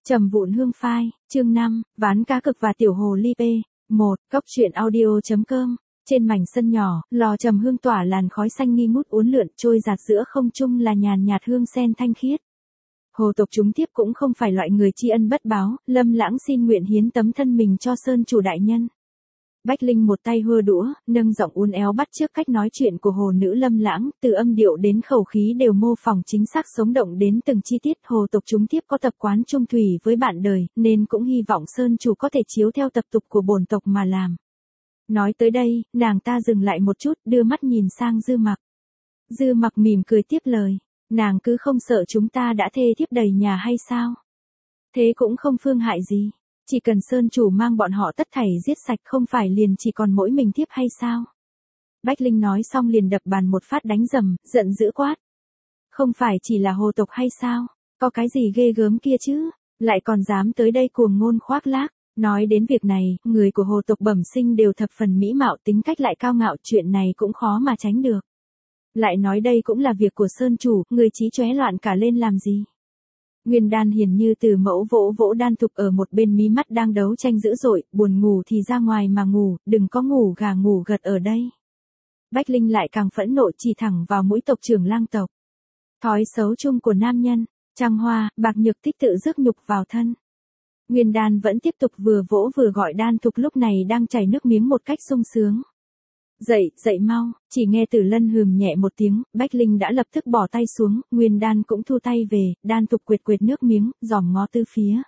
Trầm vụn hương phai, chương 5, ván cá cực và tiểu hồ ly P1, cốc truyện audio.com. Trên mảnh sân nhỏ, lò trầm hương tỏa làn khói xanh nghi ngút uốn lượn trôi dạt giữa không trung là nhàn nhạt hương sen thanh khiết. Hồ tộc chúng tiếp cũng không phải loại người tri ân bất báo, Lâm Lãng xin nguyện hiến tấm thân mình cho Sơn chủ đại nhân. Bách Linh một tay hơ đũa, nâng giọng uốn éo bắt chước cách nói chuyện của hồ nữ Lâm Lãng, từ âm điệu đến khẩu khí đều mô phỏng chính xác sống động đến từng chi tiết. Hồ tộc chúng tiếp có tập quán chung thủy với bạn đời, nên cũng hy vọng Sơn chủ có thể chiếu theo tập tục của bổn tộc mà làm. Nói tới đây, nàng ta dừng lại một chút, đưa mắt nhìn sang Dư Mặc. Dư Mặc mỉm cười tiếp lời, nàng cứ không sợ chúng ta đã thê thiếp đầy nhà hay sao? Thế cũng không phương hại gì. Chỉ cần Sơn chủ mang bọn họ tất thảy giết sạch không phải liền chỉ còn mỗi mình thiếp hay sao? Bách Linh nói xong liền đập bàn một phát đánh rầm, giận dữ quát. Không phải chỉ là hồ tộc hay sao? Có cái gì ghê gớm kia chứ? Lại còn dám tới đây cuồng ngôn khoác lác. Nói đến việc này, người của hồ tộc bẩm sinh đều thập phần mỹ mạo, tính cách lại cao ngạo, chuyện này cũng khó mà tránh được. Lại nói đây cũng là việc của Sơn chủ, người trí chóe loạn cả lên làm gì? Nguyên Đan hiển như từ mẫu vỗ vỗ Đan Thục ở một bên mí mắt đang đấu tranh dữ dội, buồn ngủ thì ra ngoài mà ngủ, đừng có ngủ gà ngủ gật ở đây. Bách Linh lại càng phẫn nộ chỉ thẳng vào mũi tộc trưởng lang tộc. Thói xấu chung của nam nhân, trăng hoa, bạc nhược tích tự rước nhục vào thân. Nguyên Đan vẫn tiếp tục vừa vỗ vừa gọi Đan Thục lúc này đang chảy nước miếng một cách sung sướng. Dậy, dậy mau, chỉ nghe Tử Lân hừm nhẹ một tiếng, Bách Linh đã lập tức bỏ tay xuống, Nguyên Đan cũng thu tay về, Đan Thục quệt quệt nước miếng, dòm ngó tư phía.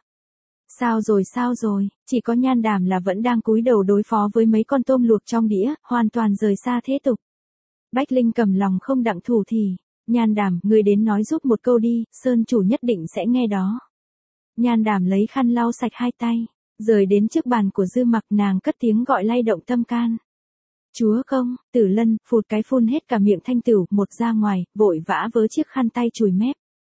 Sao rồi, chỉ có Nhan Đàm là vẫn đang cúi đầu đối phó với mấy con tôm luộc trong đĩa, hoàn toàn rời xa thế tục. Bách Linh cầm lòng không đặng thủ thì, Nhan Đàm, người đến nói giúp một câu đi, Sơn chủ nhất định sẽ nghe đó. Nhan Đàm lấy khăn lau sạch hai tay, rời đến trước bàn của Dư Mặc, nàng cất tiếng gọi lay động tâm can. Chúa công, Tử Lân, phụt cái phun hết cả miệng thanh tửu, một ra ngoài, vội vã vớ chiếc khăn tay chùi mép.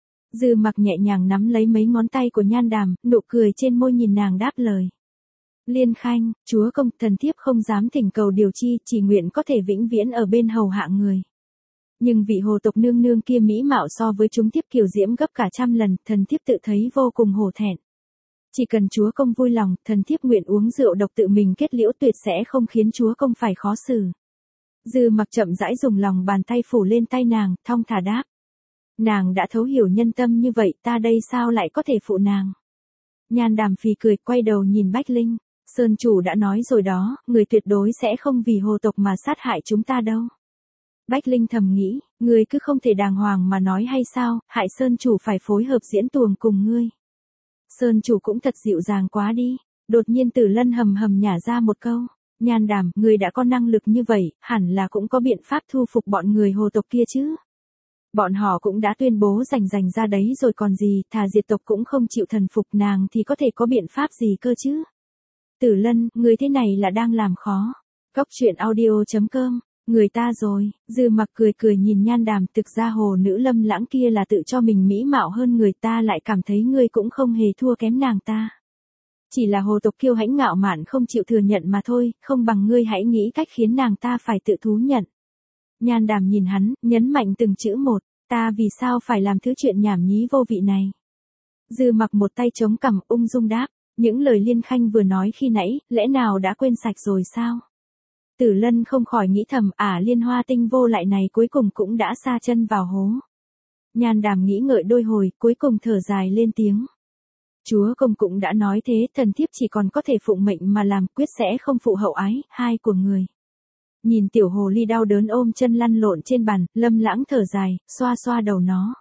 Dư Mặc nhẹ nhàng nắm lấy mấy ngón tay của Nhan Đàm, nụ cười trên môi nhìn nàng đáp lời. Liên khanh, chúa công, thần thiếp không dám thỉnh cầu điều chi, chỉ nguyện có thể vĩnh viễn ở bên hầu hạ người. Nhưng vị hồ tộc nương nương kia mỹ mạo so với chúng thiếp kiều diễm gấp cả trăm lần, thần thiếp tự thấy vô cùng hổ thẹn. Chỉ cần chúa công vui lòng, thần thiếp nguyện uống rượu độc tự mình kết liễu, tuyệt sẽ không khiến chúa công phải khó xử. Dư Mặc chậm rãi dùng lòng bàn tay phủ lên tay nàng, thong thả đáp. Nàng đã thấu hiểu nhân tâm như vậy, ta đây sao lại có thể phụ nàng? Nhan Đàm phì cười, quay đầu nhìn Bách Linh. Sơn chủ đã nói rồi đó, người tuyệt đối sẽ không vì hồ tộc mà sát hại chúng ta đâu. Bách Linh thầm nghĩ, ngươi cứ không thể đàng hoàng mà nói hay sao, hại Sơn chủ phải phối hợp diễn tuồng cùng ngươi. Sơn chủ cũng thật dịu dàng quá đi. Đột nhiên Tử Lân hầm hầm nhả ra một câu. Nhan Đàm, ngươi đã có năng lực như vậy, hẳn là cũng có biện pháp thu phục bọn người hồ tộc kia chứ. Bọn họ cũng đã tuyên bố rành ra đấy rồi còn gì, thà diệt tộc cũng không chịu thần phục, nàng thì có thể có biện pháp gì cơ chứ. Tử Lân, ngươi thế này là đang làm khó. Cốc truyện audio.com. Người ta rồi, Dư Mặc cười nhìn Nhan Đàm, thực ra hồ nữ Lâm Lãng kia là tự cho mình mỹ mạo hơn người ta, lại cảm thấy ngươi cũng không hề thua kém nàng ta. Chỉ là hồ tộc kiêu hãnh ngạo mạn không chịu thừa nhận mà thôi, không bằng ngươi hãy nghĩ cách khiến nàng ta phải tự thú nhận. Nhan Đàm nhìn hắn, nhấn mạnh từng chữ một, ta vì sao phải làm thứ chuyện nhảm nhí vô vị này. Dư Mặc một tay chống cằm ung dung đáp, những lời Liên khanh vừa nói khi nãy, lẽ nào đã quên sạch rồi sao? Tử Lân không khỏi nghĩ thầm, Liên Hoa tinh vô lại này cuối cùng cũng đã sa chân vào hố. Nhan Đàm nghĩ ngợi đôi hồi, cuối cùng thở dài lên tiếng. Chúa công cũng đã nói thế, thần thiếp chỉ còn có thể phụng mệnh mà làm, quyết sẽ không phụ hậu ái, hai của người. Nhìn tiểu hồ ly đau đớn ôm chân lăn lộn trên bàn, Lâm Lãng thở dài, xoa đầu nó.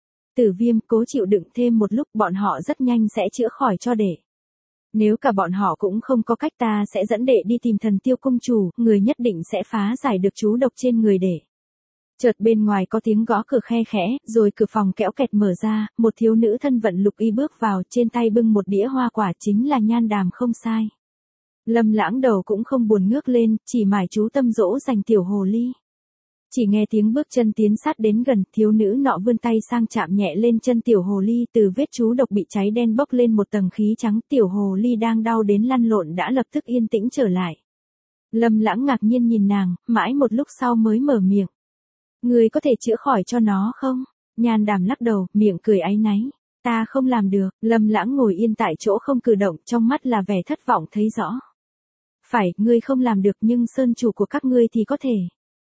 Tử Viêm, cố chịu đựng thêm một lúc, bọn họ rất nhanh sẽ chữa khỏi cho đệ. Nếu cả bọn họ cũng không có cách, ta sẽ dẫn đệ đi tìm Thần Tiêu cung chủ, người nhất định sẽ phá giải được chú độc trên người đệ. Chợt bên ngoài có tiếng gõ cửa khe khẽ, rồi cửa phòng kẽo kẹt mở ra, một thiếu nữ thân vận lục y bước vào, trên tay bưng một đĩa hoa quả, chính là Nhan Đàm không sai. Lâm Lãng đầu cũng không buồn ngước lên, chỉ mải chú tâm dỗ dành tiểu hồ ly. Chỉ nghe tiếng bước chân tiến sát đến gần, thiếu nữ nọ vươn tay sang chạm nhẹ lên chân tiểu hồ ly, từ vết chú độc bị cháy đen bốc lên một tầng khí trắng, tiểu hồ ly đang đau đến lăn lộn đã lập tức yên tĩnh trở lại. Lâm Lãng ngạc nhiên nhìn nàng, mãi một lúc sau mới mở miệng. Người có thể chữa khỏi cho nó không? Nhan Đàm lắc đầu, miệng cười áy náy. Ta không làm được, Lâm Lãng ngồi yên tại chỗ không cử động, trong mắt là vẻ thất vọng thấy rõ. Phải, ngươi không làm được nhưng sơn chủ của các ngươi thì có thể.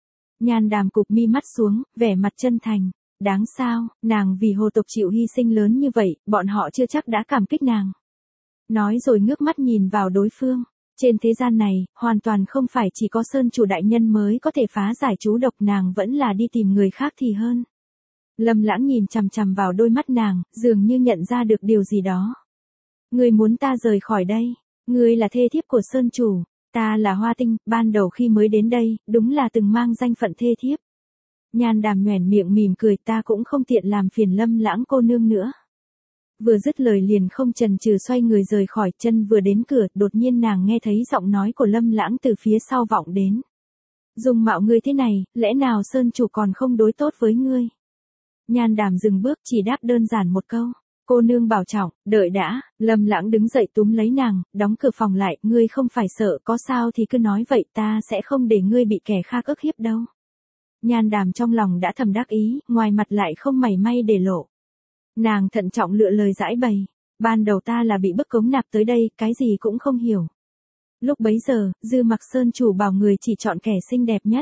Nhan Đàm cụp mi mắt xuống, vẻ mặt chân thành. Đáng sao, nàng vì hồ tộc chịu hy sinh lớn như vậy, bọn họ chưa chắc đã cảm kích nàng. Nói rồi ngước mắt nhìn vào đối phương. Trên thế gian này, hoàn toàn không phải chỉ có sơn chủ đại nhân mới có thể phá giải chú độc, nàng vẫn là đi tìm người khác thì hơn. Lâm Lãng nhìn chằm chằm vào đôi mắt nàng, dường như nhận ra được điều gì đó. Ngươi muốn ta rời khỏi đây, ngươi là thê thiếp của sơn chủ, ta là Hoa Tinh, ban đầu khi mới đến đây, đúng là từng mang danh phận thê thiếp. Nhan Đàm nhoẻn miệng mỉm cười, ta cũng không tiện làm phiền Lâm Lãng cô nương nữa. Vừa dứt lời liền không chần chừ xoay người rời khỏi, chân vừa đến cửa, đột nhiên nàng nghe thấy giọng nói của Lâm Lãng từ phía sau vọng đến. Dung mạo ngươi thế này, lẽ nào sơn chủ còn không đối tốt với ngươi? Nhan Đàm dừng bước, chỉ đáp đơn giản một câu. Cô nương bảo trọng, đợi đã. Lâm Lãng đứng dậy túm lấy nàng, đóng cửa phòng lại, ngươi không phải sợ, có sao thì cứ nói vậy, ta sẽ không để ngươi bị kẻ khác ức hiếp đâu. Nhan Đàm trong lòng đã thầm đắc ý, ngoài mặt lại không mảy may để lộ. Nàng thận trọng lựa lời giải bày. Ban đầu ta là bị bức cống nạp tới đây, cái gì cũng không hiểu. Lúc bấy giờ, Dư Mặc Sơn chủ bảo người chỉ chọn kẻ xinh đẹp nhất.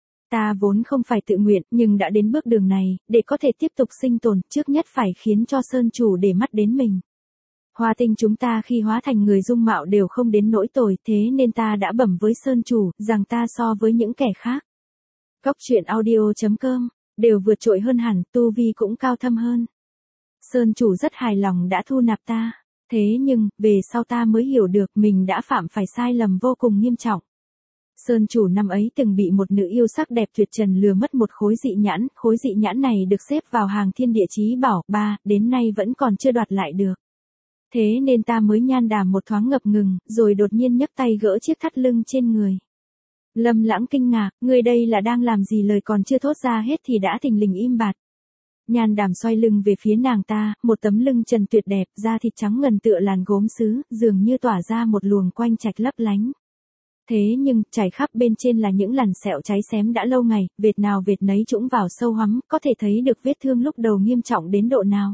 Ta vốn không phải tự nguyện, nhưng đã đến bước đường này, để có thể tiếp tục sinh tồn, trước nhất phải khiến cho Sơn chủ để mắt đến mình. Hoa Tinh chúng ta khi hóa thành người dung mạo đều không đến nỗi tồi, thế nên ta đã bẩm với Sơn chủ, rằng ta so với những kẻ khác. Cóc truyện audio.com, đều vượt trội hơn hẳn, tu vi cũng cao thâm hơn. Sơn chủ rất hài lòng đã thu nạp ta. Thế nhưng, về sau ta mới hiểu được mình đã phạm phải sai lầm vô cùng nghiêm trọng. Sơn chủ năm ấy từng bị một nữ yêu sắc đẹp tuyệt trần lừa mất một khối dị nhãn này được xếp vào hàng thiên địa chí bảo, đến nay vẫn còn chưa đoạt lại được. Thế nên ta mới Nhan Đàm một thoáng ngập ngừng, rồi đột nhiên nhấc tay gỡ chiếc thắt lưng trên người. Lâm Lãng kinh ngạc, ngươi đây là đang làm gì, lời còn chưa thốt ra hết thì đã thình lình im bặt. Nhan Đàm xoay lưng về phía nàng ta, một tấm lưng trần tuyệt đẹp, da thịt trắng ngần tựa làn gốm sứ, dường như tỏa ra một luồng quanh trạch lấp lánh. Thế nhưng, trải khắp bên trên là những lằn sẹo cháy xém đã lâu ngày, vệt nào vệt nấy trũng vào sâu hoắm, có thể thấy được vết thương lúc đầu nghiêm trọng đến độ nào.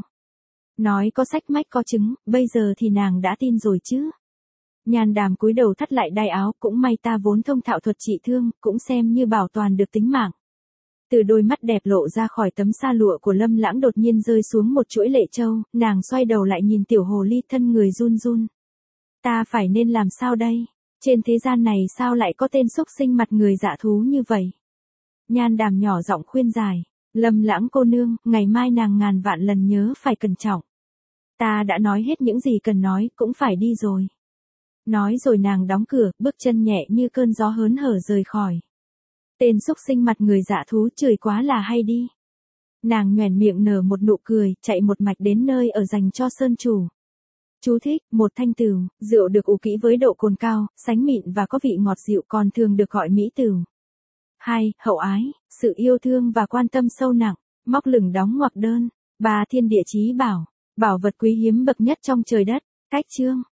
Nói có sách mách có chứng, bây giờ thì nàng đã tin rồi chứ. Nhan Đàm cúi đầu thắt lại đai áo, cũng may ta vốn thông thạo thuật trị thương, cũng xem như bảo toàn được tính mạng. Từ đôi mắt đẹp lộ ra khỏi tấm sa lụa của Lâm Lãng đột nhiên rơi xuống một chuỗi lệ châu, nàng xoay đầu lại nhìn tiểu hồ ly, thân người run run. Ta phải nên làm sao đây? Trên thế gian này sao lại có tên xúc sinh mặt người dạ thú như vậy? Nhan Đàm nhỏ giọng khuyên giải. Lâm Lãng cô nương, ngày mai nàng ngàn vạn lần nhớ phải cẩn trọng. Ta đã nói hết những gì cần nói, cũng phải đi rồi. Nói rồi nàng đóng cửa, bước chân nhẹ như cơn gió hớn hở rời khỏi. Tên xúc sinh mặt người dạ thú, chửi quá là hay đi. Nàng nhoẻn miệng nở một nụ cười, chạy một mạch đến nơi ở dành cho sơn chủ. Chú thích, một thanh tửu, rượu được ủ kỹ với độ cồn cao, sánh mịn và có vị ngọt dịu, còn thường được gọi mỹ tửu. 2. Hậu ái, sự yêu thương và quan tâm sâu nặng, móc lửng đóng ngoặc đơn. 3. Thiên địa chí bảo, bảo vật quý hiếm bậc nhất trong trời đất. Cách chương